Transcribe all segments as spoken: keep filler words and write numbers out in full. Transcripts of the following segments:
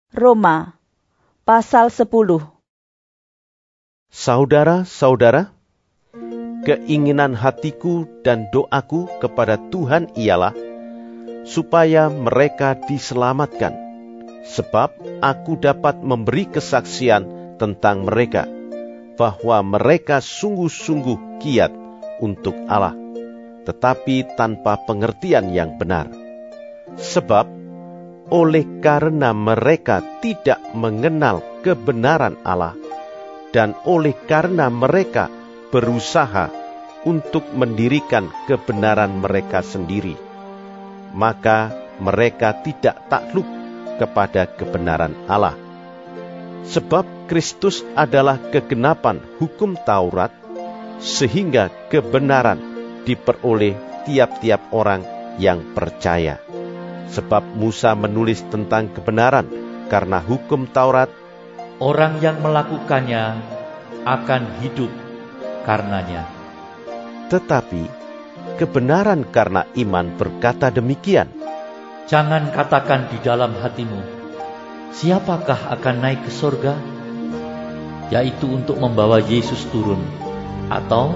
Roma pasal sepuluh. Saudara-saudara, keinginan hatiku dan doaku kepada Tuhan ialah supaya mereka diselamatkan, sebab aku dapat memberi kesaksian tentang mereka, bahwa mereka sungguh-sungguh giat untuk Allah, tetapi tanpa pengertian yang benar. Sebab oleh karena mereka tidak mengenal kebenaran Allah, dan oleh karena mereka berusaha untuk mendirikan kebenaran mereka sendiri, maka mereka tidak takluk kepada kebenaran Allah. Sebab Kristus adalah kegenapan hukum Taurat, sehingga kebenaran diperoleh tiap-tiap orang yang percaya. Sebab Musa menulis tentang kebenaran karena hukum Taurat, orang yang melakukannya akan hidup karenanya. Tetapi kebenaran karena iman berkata demikian, jangan katakan di dalam hatimu, siapakah akan naik ke surga? Yaitu untuk membawa Yesus turun. Atau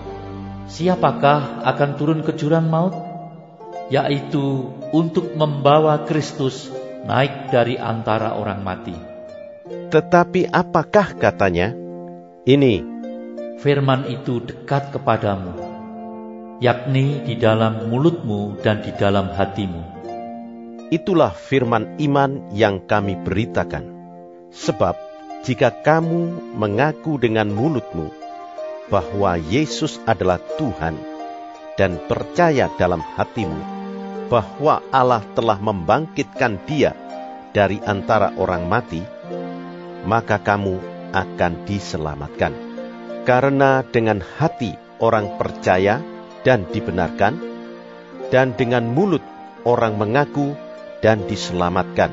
siapakah akan turun ke jurang maut? Yaitu untuk membawa Kristus naik dari antara orang mati. Tetapi apakah katanya? Ini, firman itu dekat kepadamu, yakni di dalam mulutmu dan di dalam hatimu. Itulah firman iman yang kami beritakan. Sebab jika kamu mengaku dengan mulutmu bahwa Yesus adalah Tuhan, dan percaya dalam hatimu bahwa Allah telah membangkitkan Dia dari antara orang mati, maka kamu akan diselamatkan. Karena dengan hati orang percaya dan dibenarkan, dan dengan mulut orang mengaku dan diselamatkan.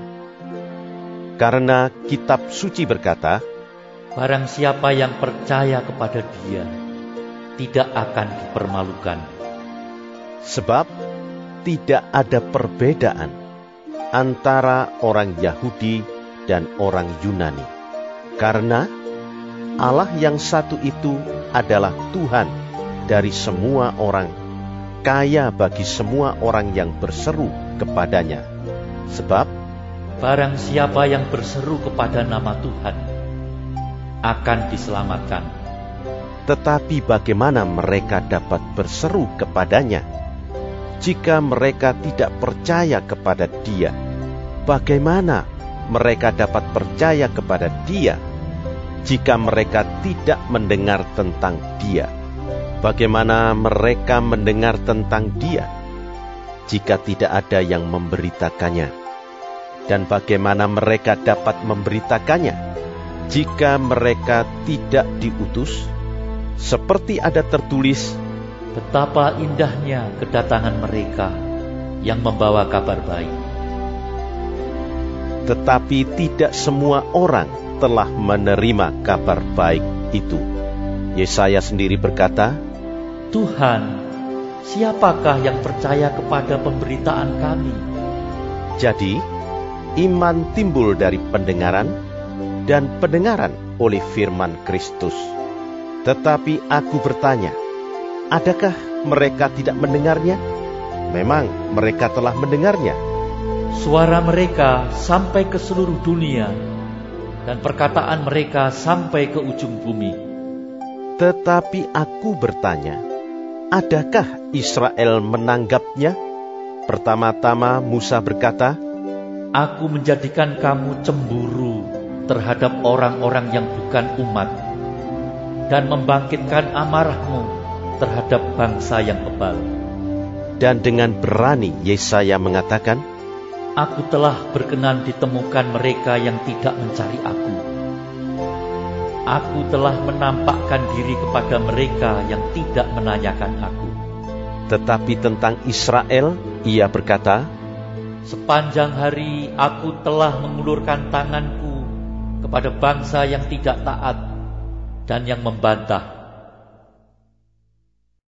Karena kitab suci berkata, barang siapa yang percaya kepada Dia tidak akan dipermalukan. Sebab tidak ada perbedaan antara orang Yahudi dan orang Yunani, karena Allah yang satu itu adalah Tuhan dari semua orang, kaya bagi semua orang yang berseru kepadanya. Sebab barang siapa yang berseru kepada nama Tuhan akan diselamatkan. Tetapi bagaimana mereka dapat berseru kepadanya jika mereka tidak percaya kepada Dia? Bagaimana mereka dapat percaya kepada Dia jika mereka tidak mendengar tentang Dia? Bagaimana mereka mendengar tentang Dia jika tidak ada yang memberitakannya? Dan bagaimana mereka dapat memberitakannya jika mereka tidak diutus? Seperti ada tertulis, betapa indahnya kedatangan mereka yang membawa kabar baik. Tetapi tidak semua orang telah menerima kabar baik itu. Yesaya sendiri berkata, Tuhan, siapakah yang percaya kepada pemberitaan kami? Jadi, iman timbul dari pendengaran, dan pendengaran oleh firman Kristus. Tetapi aku bertanya, adakah mereka tidak mendengarnya? Memang mereka telah mendengarnya. Suara mereka sampai ke seluruh dunia, dan perkataan mereka sampai ke ujung bumi. Tetapi aku bertanya, adakah Israel menanggapnya? Pertama-tama Musa berkata, aku menjadikan kamu cemburu terhadap orang-orang yang bukan umat, dan membangkitkan amarahmu terhadap bangsa yang bebal. Dan dengan berani Yesaya mengatakan, aku telah berkenan ditemukan mereka yang tidak mencari aku. Aku telah menampakkan diri kepada mereka yang tidak menanyakan aku. Tetapi tentang Israel, ia berkata, sepanjang hari aku telah mengulurkan tanganku kepada bangsa yang tidak taat dan yang membantah.